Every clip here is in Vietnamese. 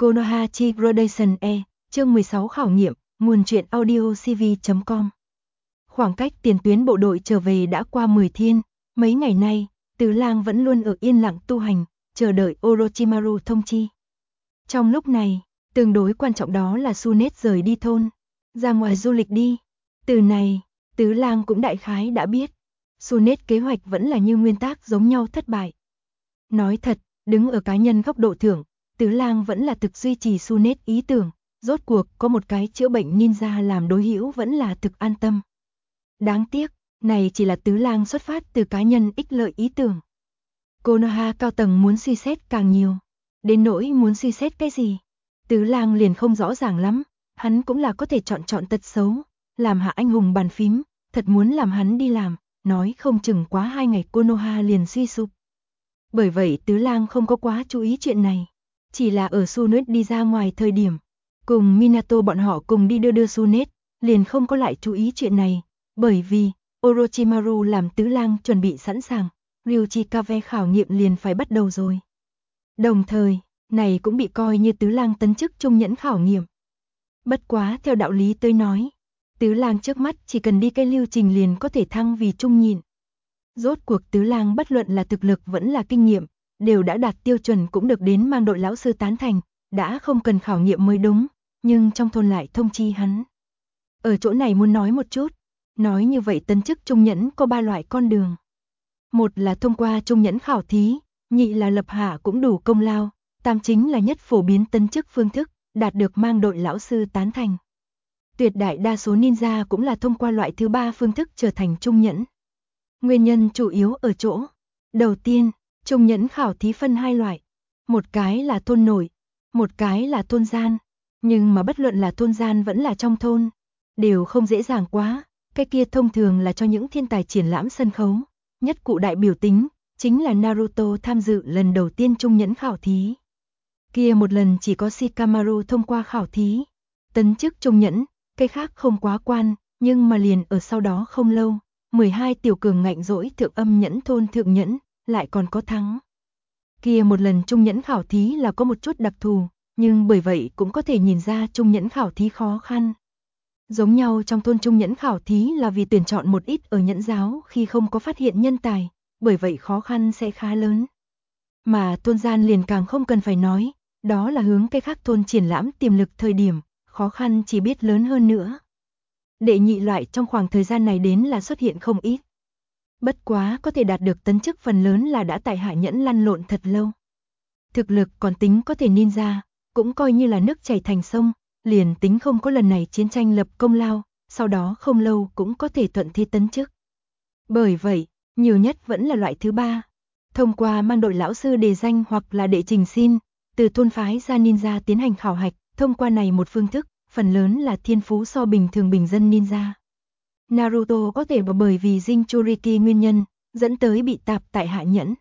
Konoha Gradation E, chương 16 khảo nghiệm, nguồn truyện audio cv.com. Khoảng cách tiền tuyến bộ đội trở về đã qua 10 thiên, mấy ngày nay, Tứ Lang vẫn luôn ở yên lặng tu hành, chờ đợi Orochimaru thông chi. Trong lúc này, tương đối quan trọng đó là Tsunade rời đi thôn, ra ngoài du lịch đi. Từ này, Tứ Lang cũng đại khái đã biết, Tsunade kế hoạch vẫn là như nguyên tắc giống nhau thất bại. Nói thật, đứng ở cá nhân góc độ thưởng, Tứ Lang vẫn là thực duy trì Tsunade ý tưởng, rốt cuộc có một cái chữa bệnh ninja làm đối hữu vẫn là thực an tâm. Đáng tiếc, này chỉ là Tứ Lang xuất phát từ cá nhân ích lợi ý tưởng. Konoha cao tầng muốn suy xét càng nhiều, đến nỗi muốn suy xét cái gì, Tứ Lang liền không rõ ràng lắm, hắn cũng là có thể chọn tật xấu, làm hạ anh hùng bàn phím, thật muốn làm hắn đi làm, nói không chừng quá 2 ngày Konoha liền suy sụp. Bởi vậy Tứ Lang không có quá chú ý chuyện này, chỉ là ở Tsunade đi ra ngoài thời điểm, cùng Minato bọn họ cùng đi đưa Tsunade, liền không có lại chú ý chuyện này, bởi vì Orochimaru làm Tứ Lang chuẩn bị sẵn sàng, Ryuchi Kave khảo nghiệm liền phải bắt đầu rồi. Đồng thời, này cũng bị coi như Tứ Lang tấn chức trung nhẫn khảo nghiệm. Bất quá theo đạo lý tới nói, Tứ Lang trước mắt chỉ cần đi cái lưu trình liền có thể thăng vì trung nhịn. Rốt cuộc Tứ Lang bất luận là thực lực vẫn là kinh nghiệm, đều đã đạt tiêu chuẩn cũng được đến mang đội lão sư tán thành, đã không cần khảo nghiệm mới đúng, nhưng trong thôn lại thông chi hắn. Ở chỗ này muốn nói một chút, nói như vậy tấn chức trung nhẫn có 3 loại con đường. Một là thông qua trung nhẫn khảo thí, nhị là lập hạ cũng đủ công lao, tam chính là nhất phổ biến tấn chức phương thức, đạt được mang đội lão sư tán thành. Tuyệt đại đa số ninja cũng là thông qua loại thứ 3 phương thức trở thành trung nhẫn. Nguyên nhân chủ yếu ở chỗ, đầu tiên, trung nhẫn khảo thí phân 2 loại, một cái là thôn nổi, một cái là thôn gian, nhưng mà bất luận là thôn gian vẫn là trong thôn, đều không dễ dàng quá, cái kia thông thường là cho những thiên tài triển lãm sân khấu, nhất cụ đại biểu tính, chính là Naruto tham dự lần đầu tiên trung nhẫn khảo thí. Kia một lần chỉ có Shikamaru thông qua khảo thí, tấn chức trung nhẫn, cái khác không quá quan, nhưng mà liền ở sau đó không lâu, 12 tiểu cường ngạnh dỗi thượng âm nhẫn thôn thượng nhẫn, lại còn có thắng. Kia một lần trung nhẫn khảo thí là có một chút đặc thù, nhưng bởi vậy cũng có thể nhìn ra trung nhẫn khảo thí khó khăn. Giống nhau trong thôn trung nhẫn khảo thí là vì tuyển chọn một ít ở nhẫn giáo khi không có phát hiện nhân tài, bởi vậy khó khăn sẽ khá lớn. Mà thôn gian liền càng không cần phải nói, đó là hướng cái khác thôn triển lãm tiềm lực thời điểm, khó khăn chỉ biết lớn hơn nữa. Đệ nhị loại trong khoảng thời gian này đến là xuất hiện không ít. Bất quá có thể đạt được tấn chức phần lớn là đã tại hạ nhẫn lăn lộn thật lâu. Thực lực còn tính có thể ninja, cũng coi như là nước chảy thành sông, liền tính không có lần này chiến tranh lập công lao, sau đó không lâu cũng có thể thuận thi tấn chức. Bởi vậy, nhiều nhất vẫn là loại thứ 3. Thông qua mang đội lão sư đề danh hoặc là đệ trình xin, từ thôn phái ra ninja tiến hành khảo hạch, thông qua này một phương thức, phần lớn là thiên phú so bình thường bình dân ninja. Naruto có thể bởi vì Jinchuriki nguyên nhân, dẫn tới bị tạp tại hạ nhẫn.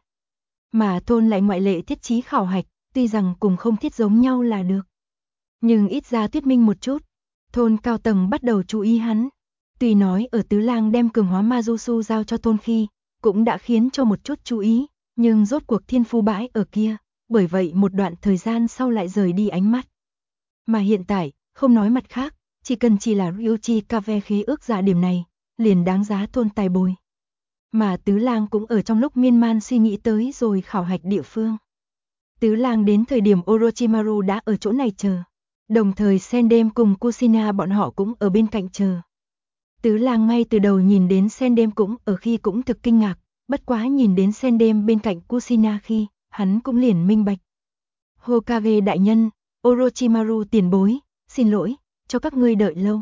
Mà thôn lại ngoại lệ thiết chí khảo hạch, tuy rằng cùng không thiết giống nhau là được. Nhưng ít ra thuyết minh một chút, thôn cao tầng bắt đầu chú ý hắn. Tuy nói ở Tứ Lang đem cường hóa Majutsu giao cho thôn khi, cũng đã khiến cho một chút chú ý, nhưng rốt cuộc thiên phu bãi ở kia, bởi vậy một đoạn thời gian sau lại rời đi ánh mắt. Mà hiện tại, không nói mặt khác, chỉ là Ryuchi Kave khế ước giả điểm này, liền đáng giá thôn tài bồi. Mà Tứ Lang cũng ở trong lúc miên man suy nghĩ tới rồi khảo hạch địa phương. Tứ Lang đến thời điểm Orochimaru đã ở chỗ này chờ, đồng thời Sendem cùng Kushina bọn họ cũng ở bên cạnh chờ. Tứ Lang ngay từ đầu nhìn đến Sendem cũng ở khi cũng thực kinh ngạc, bất quá nhìn đến Sendem bên cạnh Kushina khi, hắn cũng liền minh bạch. Hokage đại nhân, Orochimaru tiền bối, xin lỗi, cho các ngươi đợi lâu.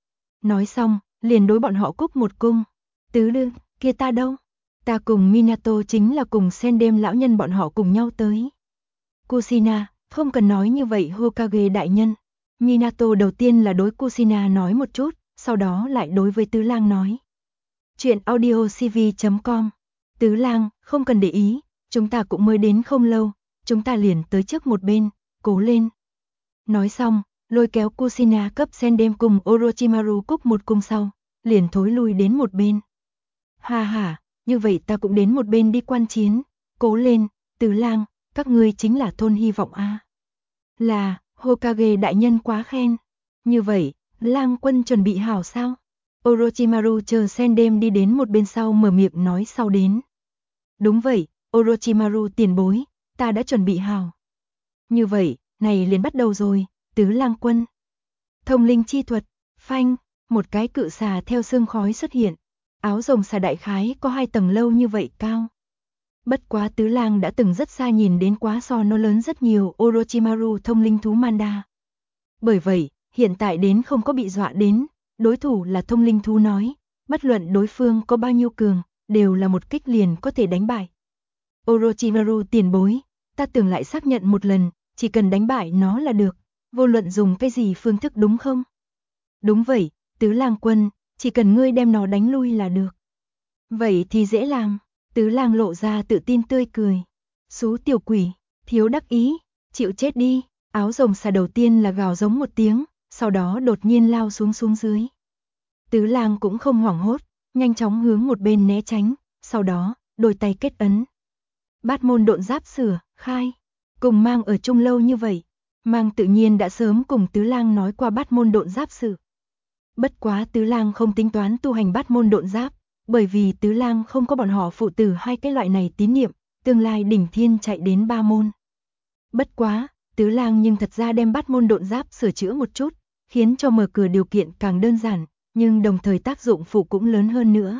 Nói xong, liền đối bọn họ cúc một cung. Tứ Lương, kia ta đâu? Ta cùng Minato chính là cùng Sendem lão nhân bọn họ cùng nhau tới. Kushina, không cần nói như vậy Hokage đại nhân. Minato đầu tiên là đối Kushina nói một chút, sau đó lại đối với Tứ Lang nói. Chuyện audio cv.com. Tứ Lang, không cần để ý, chúng ta cũng mới đến không lâu, chúng ta liền tới trước một bên, cố lên. Nói xong, lôi kéo Kushina cấp Sendem cùng Orochimaru cúc một cung sau, liền thối lui đến một bên. Ha ha, như vậy ta cũng đến một bên đi quan chiến, cố lên, Tứ Lang, các ngươi chính là thôn hy vọng a. Là, Hokage đại nhân quá khen. Như vậy, Lang Quân chuẩn bị hảo sao? Orochimaru chờ Sendem đi đến một bên sau mở miệng nói sau đến. Đúng vậy, Orochimaru tiền bối, ta đã chuẩn bị hảo. Như vậy, này liền bắt đầu rồi, Tứ Lang Quân. Thông linh chi thuật, phanh, một cái cự xà theo sương khói xuất hiện. Áo rồng xà đại khái có 2 tầng lâu như vậy cao. Bất quá Tứ Lang đã từng rất xa nhìn đến quá so nó lớn rất nhiều Orochimaru thông linh thú Manda. Bởi vậy, hiện tại đến không có bị dọa đến, đối thủ là thông linh thú nói, bất luận đối phương có bao nhiêu cường, đều là một kích liền có thể đánh bại. Orochimaru tiền bối, ta tưởng lại xác nhận một lần, chỉ cần đánh bại nó là được, vô luận dùng cái gì phương thức đúng không? Đúng vậy, Tứ Lang Quân, chỉ cần ngươi đem nó đánh lui là được. Vậy thì dễ làm, Tứ Lang lộ ra tự tin tươi cười. Xú tiểu quỷ, thiếu đắc ý, chịu chết đi. Áo rồng xà đầu tiên là gào giống một tiếng, sau đó đột nhiên lao xuống dưới. Tứ Lang cũng không hoảng hốt, nhanh chóng hướng một bên né tránh, sau đó, đôi tay kết ấn. Bát môn độn giáp sửa, khai. Cùng Mang ở chung lâu như vậy, Mang tự nhiên đã sớm cùng Tứ Lang nói qua bát môn độn giáp sự. Bất quá Tứ Lang không tính toán tu hành bát môn độn giáp, bởi vì Tứ Lang không có bọn họ phụ tử hai cái loại này tín niệm, tương lai đỉnh thiên chạy đến 3 môn. Bất quá, Tứ Lang nhưng thật ra đem bát môn độn giáp sửa chữa một chút, khiến cho mở cửa điều kiện càng đơn giản, nhưng đồng thời tác dụng phụ cũng lớn hơn nữa.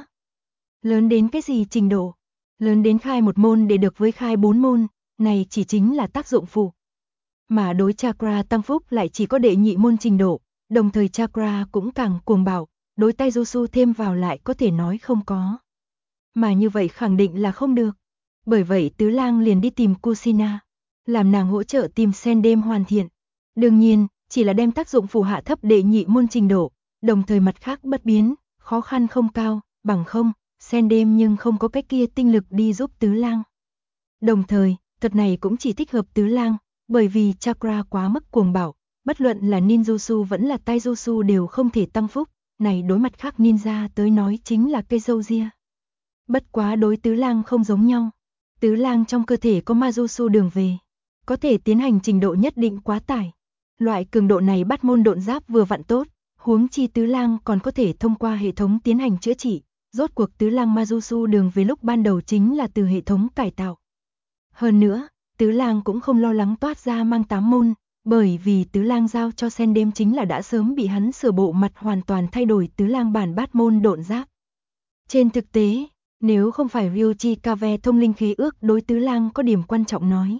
Lớn đến cái gì trình độ? Lớn đến khai một môn để được với khai 4 môn, này chỉ chính là tác dụng phụ. Mà đối chakra tăng phúc lại chỉ có đệ nhị môn trình độ, đồng thời chakra cũng càng cuồng bạo, đối taijutsu thêm vào lại có thể nói không có. Mà như vậy khẳng định là không được. Bởi vậy Tứ Lang liền đi tìm Kushina, làm nàng hỗ trợ tìm Sendem hoàn thiện. Đương nhiên, chỉ là đem tác dụng phụ hạ thấp đệ nhị môn trình độ, đồng thời mặt khác bất biến, khó khăn không cao, bằng không, Sendem nhưng không có cái kia tinh lực đi giúp Tứ Lang. Đồng thời, thuật này cũng chỉ thích hợp Tứ Lang, bởi vì chakra quá mức cuồng bạo, bất luận là ninjutsu vẫn là taijutsu đều không thể tăng phúc, này đối mặt khác ninja tới nói chính là cây dâu ria. Bất quá đối Tứ Lang không giống nhau. Tứ Lang trong cơ thể có Majutsu đường về, có thể tiến hành trình độ nhất định quá tải. Loại cường độ này bắt môn độn giáp vừa vặn tốt, huống chi Tứ Lang còn có thể thông qua hệ thống tiến hành chữa trị. Rốt cuộc Tứ Lang Majutsu đường về lúc ban đầu chính là từ hệ thống cải tạo. Hơn nữa, Tứ Lang cũng không lo lắng toát ra mang 8 môn, bởi vì Tứ Lang giao cho Sendem chính là đã sớm bị hắn sửa bộ mặt hoàn toàn thay đổi Tứ Lang bản bát môn độn giáp. Trên thực tế, nếu không phải Ryuji Kave thông linh khí ước đối Tứ Lang có điểm quan trọng nói,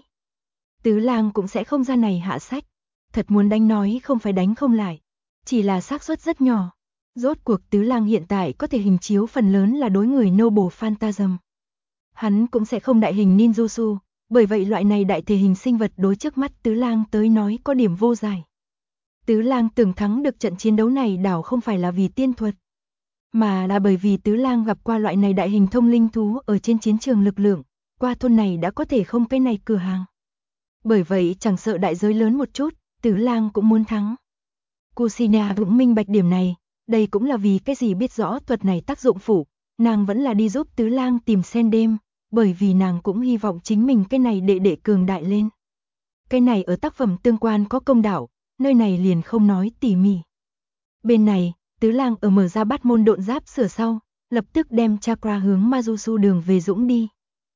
Tứ Lang cũng sẽ không ra này hạ sách. Thật muốn đánh nói không phải đánh không lại, chỉ là xác suất rất nhỏ. Rốt cuộc Tứ Lang hiện tại có thể hình chiếu phần lớn là đối người Noble Phantasm. Hắn cũng sẽ không đại hình ninjutsu, bởi vậy loại này đại thể hình sinh vật đối trước mắt Tứ Lang tới nói có điểm vô giải. Tứ Lang tưởng thắng được trận chiến đấu này đảo không phải là vì tiên thuật, mà là bởi vì Tứ Lang gặp qua loại này đại hình thông linh thú ở trên chiến trường lực lượng, qua thôn này đã có thể không cái này cửa hàng. Bởi vậy chẳng sợ đại giới lớn một chút, Tứ Lang cũng muốn thắng. Kushina cũng minh bạch điểm này, đây cũng là vì cái gì biết rõ thuật này tác dụng phụ, nàng vẫn là đi giúp Tứ Lang tìm Sendem, bởi vì nàng cũng hy vọng chính mình cái này đệ cường đại lên. Cái này ở tác phẩm tương quan có công đạo, nơi này liền không nói tỉ mỉ. Bên này, Tứ Lang ở mở ra bát môn độn giáp sửa sau, lập tức đem chakra hướng Majutsu đường về dũng đi.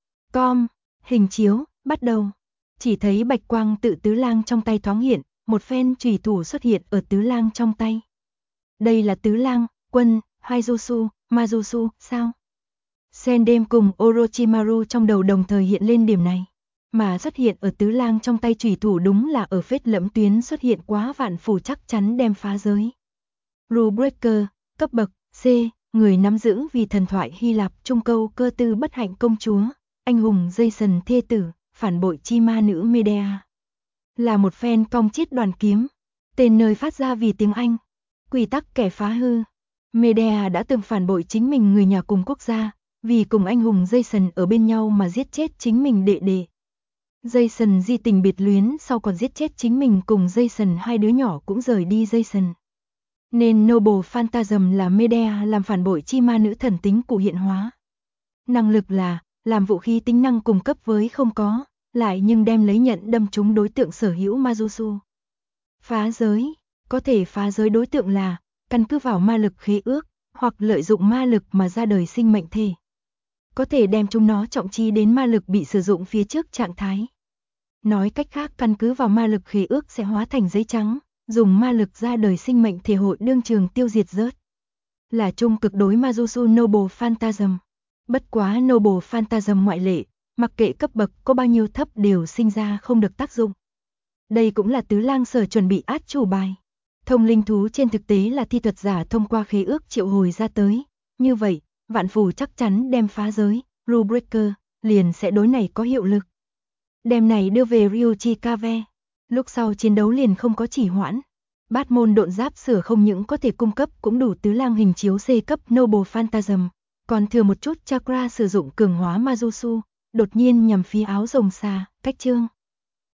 Hình chiếu, bắt đầu. Chỉ thấy bạch quang tự Tứ Lang trong tay thoáng hiện, một phen chùy thủ xuất hiện ở Tứ Lang trong tay. Đây là Tứ Lang, quân, Haijutsu, Majutsu, sao? Sendem cùng Orochimaru trong đầu đồng thời hiện lên điểm này, mà xuất hiện ở Tứ Lang trong tay chùy thủ đúng là ở phết lẫm tuyến xuất hiện quá vạn phủ chắc chắn đem phá giới. Rule Breaker, cấp bậc C, người nắm giữ vì thần thoại Hy Lạp Trung Câu cơ tư bất hạnh công chúa, anh hùng Jason thê tử, phản bội chi ma nữ Medea. Là một phen cong chiết đoàn kiếm, tên nơi phát ra vì tiếng Anh, quy tắc kẻ phá hư. Medea đã từng phản bội chính mình người nhà cùng quốc gia, vì cùng anh hùng Jason ở bên nhau mà giết chết chính mình đệ đệ. Jason di tình biệt luyến sau còn giết chết chính mình cùng Jason hai đứa nhỏ cũng rời đi Jason. Nên Noble Phantasm là Medea làm phản bội chi ma nữ thần tính cụ hiện hóa. Năng lực là, làm vũ khí tính năng cùng cấp với không có, lại nhưng đem lấy nhận đâm trúng đối tượng sở hữu Majutsu. Phá giới, có thể phá giới đối tượng là căn cứ vào ma lực khế ước, hoặc lợi dụng ma lực mà ra đời sinh mệnh thể. Có thể đem chúng nó trọng chi đến ma lực bị sử dụng phía trước trạng thái. Nói cách khác, căn cứ vào ma lực khế ước sẽ hóa thành giấy trắng, dùng ma lực ra đời sinh mệnh thể hội đương trường tiêu diệt rớt. Là trung cực đối Majusu Noble Phantasm. Bất quá Noble Phantasm ngoại lệ, mặc kệ cấp bậc có bao nhiêu thấp đều sinh ra không được tác dụng. Đây cũng là Tứ Lang Sở chuẩn bị át chủ bài. Thông linh thú trên thực tế là thi thuật giả thông qua khế ước triệu hồi ra tới. Như vậy, vạn phù chắc chắn đem phá giới, Rule Breaker, liền sẽ đối này có hiệu lực. Đem này đưa về Ryuchi Kave. Lúc sau chiến đấu liền không có chỉ hoãn. Bát môn độn giáp sửa không những có thể cung cấp cũng đủ Tứ Lang hình chiếu C cấp Noble Phantasm, còn thừa một chút chakra sử dụng cường hóa Majusu, đột nhiên nhằm phía áo rồng xà, cách chương.